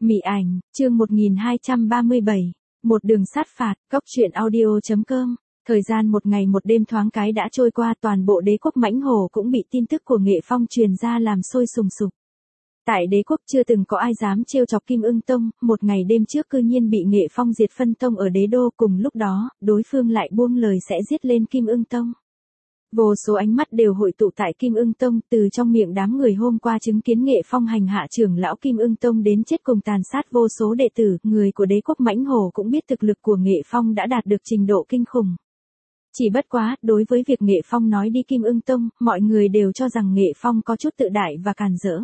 Mị ảnh, chương 1237, một đường sát phạt, góc truyện audio.com. Thời gian một ngày một đêm thoáng cái đã trôi qua, toàn bộ đế quốc Mãnh Hổ cũng bị tin tức của Nghệ Phong truyền ra làm sôi sùng sục. Tại đế quốc chưa từng có ai dám trêu chọc Kim Ưng Tông, một ngày đêm trước cư nhiên bị Nghệ Phong diệt phân tông ở đế đô, cùng lúc đó, đối phương lại buông lời sẽ giết lên Kim Ưng Tông. Vô số ánh mắt đều hội tụ tại Kim Ưng Tông, từ trong miệng đám người hôm qua chứng kiến Nghệ Phong hành hạ trưởng lão Kim Ưng Tông đến chết cùng tàn sát vô số đệ tử, người của đế quốc Mãnh Hổ cũng biết thực lực của Nghệ Phong đã đạt được trình độ kinh khủng. Chỉ bất quá, đối với việc Nghệ Phong nói đi Kim Ưng Tông, mọi người đều cho rằng Nghệ Phong có chút tự đại và càn rỡ.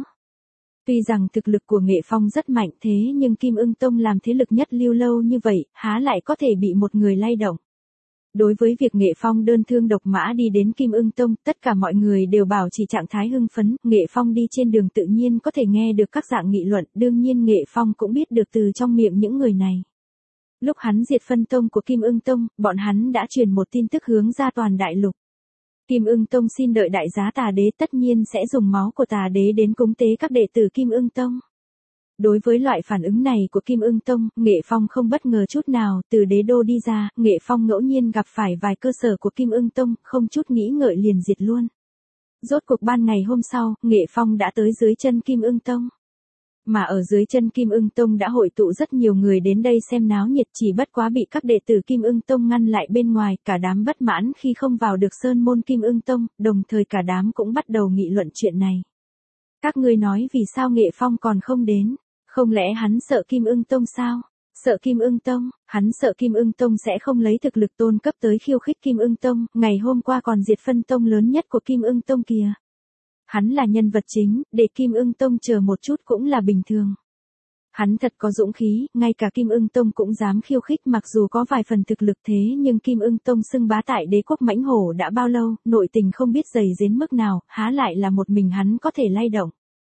Tuy rằng thực lực của Nghệ Phong rất mạnh thế nhưng Kim Ưng Tông làm thế lực nhất lưu lâu như vậy, há lại có thể bị một người lay động. Đối với việc Nghệ Phong đơn thương độc mã đi đến Kim Ưng Tông, tất cả mọi người đều bảo trì trạng thái hưng phấn, Nghệ Phong đi trên đường tự nhiên có thể nghe được các dạng nghị luận, đương nhiên Nghệ Phong cũng biết được từ trong miệng những người này. Lúc hắn diệt phân tông của Kim Ưng Tông, bọn hắn đã truyền một tin tức hướng ra toàn đại lục. Kim Ưng Tông xin đợi đại giá Tà Đế tất nhiên sẽ dùng máu của Tà Đế đến cúng tế các đệ tử Kim Ưng Tông. Đối với loại phản ứng này của Kim Ưng Tông, Nghệ Phong không bất ngờ chút nào, từ đế đô đi ra, Nghệ Phong ngẫu nhiên gặp phải vài cơ sở của Kim Ưng Tông, không chút nghĩ ngợi liền diệt luôn. Rốt cuộc ban ngày hôm sau, Nghệ Phong đã tới dưới chân Kim Ưng Tông. Mà ở dưới chân Kim Ưng Tông đã hội tụ rất nhiều người đến đây xem náo nhiệt, chỉ bất quá bị các đệ tử Kim Ưng Tông ngăn lại bên ngoài, cả đám bất mãn khi không vào được sơn môn Kim Ưng Tông, đồng thời cả đám cũng bắt đầu nghị luận chuyện này. Các ngươi nói vì sao Nghệ Phong còn không đến? Không lẽ hắn sợ Kim Ưng Tông sao? Sợ Kim Ưng Tông, hắn sợ Kim Ưng Tông sẽ không lấy thực lực tôn cấp tới khiêu khích Kim Ưng Tông, ngày hôm qua còn diệt phân tông lớn nhất của Kim Ưng Tông kìa. Hắn là nhân vật chính, để Kim Ưng Tông chờ một chút cũng là bình thường. Hắn thật có dũng khí, ngay cả Kim Ưng Tông cũng dám khiêu khích, mặc dù có vài phần thực lực thế nhưng Kim Ưng Tông xưng bá tại đế quốc Mãnh Hổ đã bao lâu, nội tình không biết dày đến mức nào, há lại là một mình hắn có thể lay động.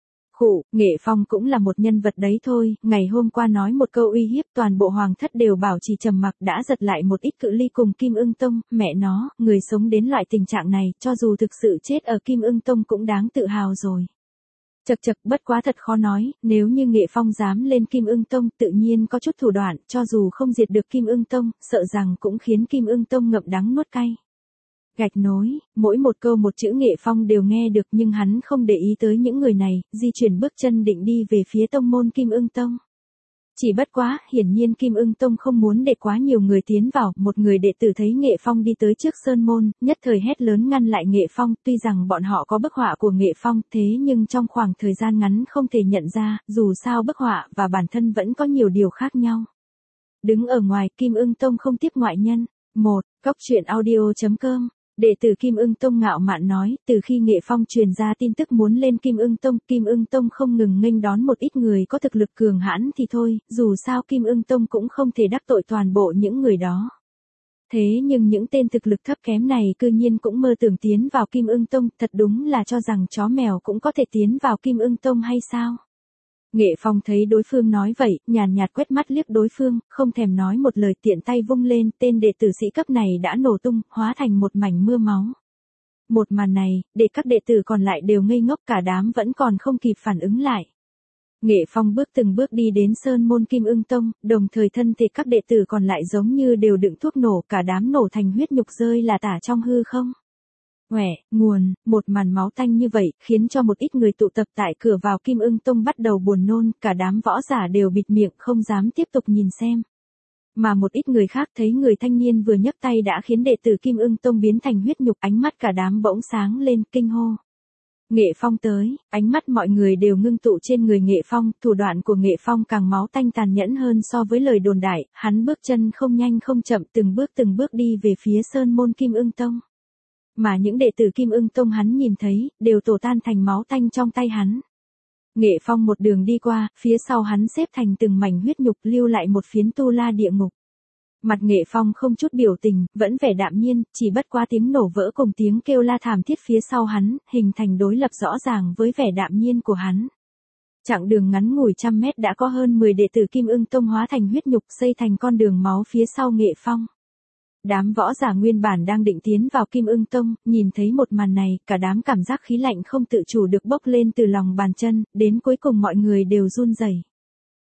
Nghệ Phong cũng là một nhân vật đấy thôi, ngày hôm qua nói một câu uy hiếp toàn bộ hoàng thất đều bảo trì trầm mặc, đã giật lại một ít cự ly cùng Kim Ưng Tông, mẹ nó, người sống đến loại tình trạng này, cho dù thực sự chết ở Kim Ưng Tông cũng đáng tự hào rồi. Chậc chậc, bất quá thật khó nói, nếu như Nghệ Phong dám lên Kim Ưng Tông, tự nhiên có chút thủ đoạn, cho dù không diệt được Kim Ưng Tông, sợ rằng cũng khiến Kim Ưng Tông ngậm đắng nuốt cay. Gạch nối, mỗi một câu một chữ Nghệ Phong đều nghe được nhưng hắn không để ý tới những người này, di chuyển bước chân định đi về phía tông môn Kim Ưng Tông. Chỉ bất quá, hiển nhiên Kim Ưng Tông không muốn để quá nhiều người tiến vào, một người đệ tử thấy Nghệ Phong đi tới trước sơn môn, nhất thời hét lớn ngăn lại Nghệ Phong, tuy rằng bọn họ có bức họa của Nghệ Phong, thế nhưng trong khoảng thời gian ngắn không thể nhận ra, dù sao bức họa và bản thân vẫn có nhiều điều khác nhau. Đứng ở ngoài, Kim Ưng Tông không tiếp ngoại nhân. Góc truyện audio.com. Đệ tử Kim Ưng Tông ngạo mạn nói, từ khi Nghệ Phong truyền ra tin tức muốn lên Kim Ưng Tông không ngừng nghênh đón một ít người có thực lực cường hãn thì thôi, dù sao Kim Ưng Tông cũng không thể đắc tội toàn bộ những người đó. Thế nhưng những tên thực lực thấp kém này cư nhiên cũng mơ tưởng tiến vào Kim Ưng Tông, thật đúng là cho rằng chó mèo cũng có thể tiến vào Kim Ưng Tông hay sao? Nghệ Phong thấy đối phương nói vậy, nhàn nhạt quét mắt liếc đối phương, không thèm nói một lời, tiện tay vung lên, tên đệ tử sĩ cấp này đã nổ tung, hóa thành một mảnh mưa máu. Một màn này, để các đệ tử còn lại đều ngây ngốc, cả đám vẫn còn không kịp phản ứng lại. Nghệ Phong bước từng bước đi đến sơn môn Kim Ưng Tông, đồng thời thân thể các đệ tử còn lại giống như đều đựng thuốc nổ, cả đám nổ thành huyết nhục rơi là tả trong hư không. Một màn máu tanh như vậy, khiến cho một ít người tụ tập tại cửa vào Kim Ưng Tông bắt đầu buồn nôn, cả đám võ giả đều bịt miệng không dám tiếp tục nhìn xem. Mà một ít người khác thấy người thanh niên vừa nhấc tay đã khiến đệ tử Kim Ưng Tông biến thành huyết nhục, ánh mắt cả đám bỗng sáng lên, kinh hô. Nghệ Phong tới, ánh mắt mọi người đều ngưng tụ trên người Nghệ Phong, thủ đoạn của Nghệ Phong càng máu tanh tàn nhẫn hơn so với lời đồn đại, hắn bước chân không nhanh không chậm từng bước đi về phía sơn môn Kim Ưng Tông. Mà những đệ tử Kim Ưng Tông hắn nhìn thấy, đều tổ tan thành máu tanh trong tay hắn. Nghệ Phong một đường đi qua, phía sau hắn xếp thành từng mảnh huyết nhục, lưu lại một phiến tu la địa ngục. Mặt Nghệ Phong không chút biểu tình, vẫn vẻ đạm nhiên, chỉ bất qua tiếng nổ vỡ cùng tiếng kêu la thảm thiết phía sau hắn, hình thành đối lập rõ ràng với vẻ đạm nhiên của hắn. Chặng đường ngắn ngủi trăm mét đã có hơn 10 đệ tử Kim Ưng Tông hóa thành huyết nhục, xây thành con đường máu phía sau Nghệ Phong. Đám võ giả nguyên bản đang định tiến vào Kim Ưng Tông, nhìn thấy một màn này, cả đám cảm giác khí lạnh không tự chủ được bốc lên từ lòng bàn chân, đến cuối cùng mọi người đều run rẩy.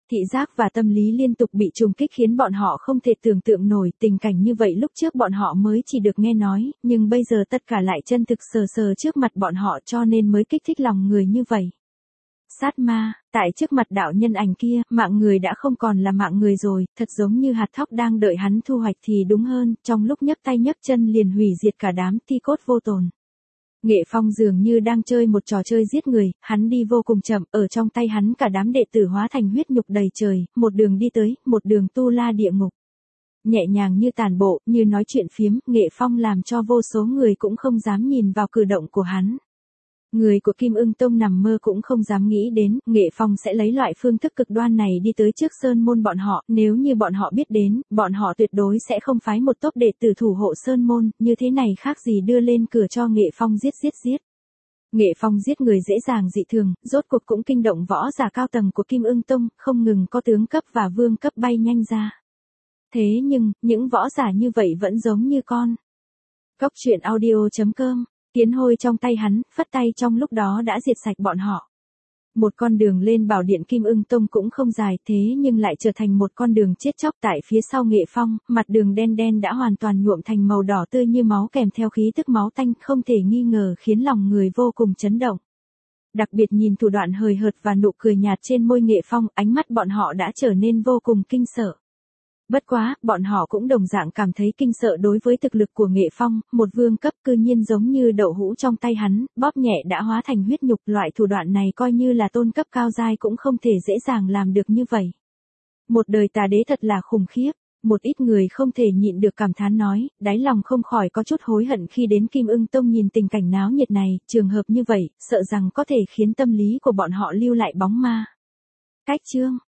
Thị giác và tâm lý liên tục bị trùng kích khiến bọn họ không thể tưởng tượng nổi tình cảnh như vậy lúc trước bọn họ mới chỉ được nghe nói, nhưng bây giờ tất cả lại chân thực sờ sờ trước mặt bọn họ cho nên mới kích thích lòng người như vậy. Sát ma, tại trước mặt đạo nhân ảnh kia, mạng người đã không còn là mạng người rồi, thật giống như hạt thóc đang đợi hắn thu hoạch thì đúng hơn, trong lúc nhấc tay nhấc chân liền hủy diệt cả đám thi cốt vô tồn. Nghệ Phong dường như đang chơi một trò chơi giết người, hắn đi vô cùng chậm, ở trong tay hắn cả đám đệ tử hóa thành huyết nhục đầy trời, một đường đi tới, một đường tu la địa ngục. Nhẹ nhàng như tàn bộ, như nói chuyện phiếm, Nghệ Phong làm cho vô số người cũng không dám nhìn vào cử động của hắn. Người của Kim Ưng Tông nằm mơ cũng không dám nghĩ đến, Nghệ Phong sẽ lấy loại phương thức cực đoan này đi tới trước sơn môn bọn họ, nếu như bọn họ biết đến, bọn họ tuyệt đối sẽ không phái một tốp đệ tử thủ hộ sơn môn, như thế này khác gì đưa lên cửa cho Nghệ Phong giết. Nghệ Phong giết người dễ dàng dị thường, rốt cuộc cũng kinh động võ giả cao tầng của Kim Ưng Tông, không ngừng có tướng cấp và vương cấp bay nhanh ra. Thế nhưng, những võ giả như vậy vẫn giống như con. Cốc truyện audio.com. Kiến hôi trong tay hắn, phất tay trong lúc đó đã diệt sạch bọn họ. Một con đường lên bảo điện Kim Ưng Tông cũng không dài thế nhưng lại trở thành một con đường chết chóc tại phía sau Nghệ Phong, mặt đường đen đen đã hoàn toàn nhuộm thành màu đỏ tươi như máu kèm theo khí tức máu tanh không thể nghi ngờ khiến lòng người vô cùng chấn động. Đặc biệt nhìn thủ đoạn hời hợt và nụ cười nhạt trên môi Nghệ Phong, ánh mắt bọn họ đã trở nên vô cùng kinh sợ. Bất quá, bọn họ cũng đồng dạng cảm thấy kinh sợ đối với thực lực của Nghệ Phong, một vương cấp cư nhiên giống như đậu hũ trong tay hắn, bóp nhẹ đã hóa thành huyết nhục, loại thủ đoạn này coi như là tôn cấp cao giai cũng không thể dễ dàng làm được như vậy. Một đời tà đế thật là khủng khiếp, một ít người không thể nhịn được cảm thán nói, đáy lòng không khỏi có chút hối hận khi đến Kim Ưng Tông nhìn tình cảnh náo nhiệt này, trường hợp như vậy, sợ rằng có thể khiến tâm lý của bọn họ lưu lại bóng ma. Cách chương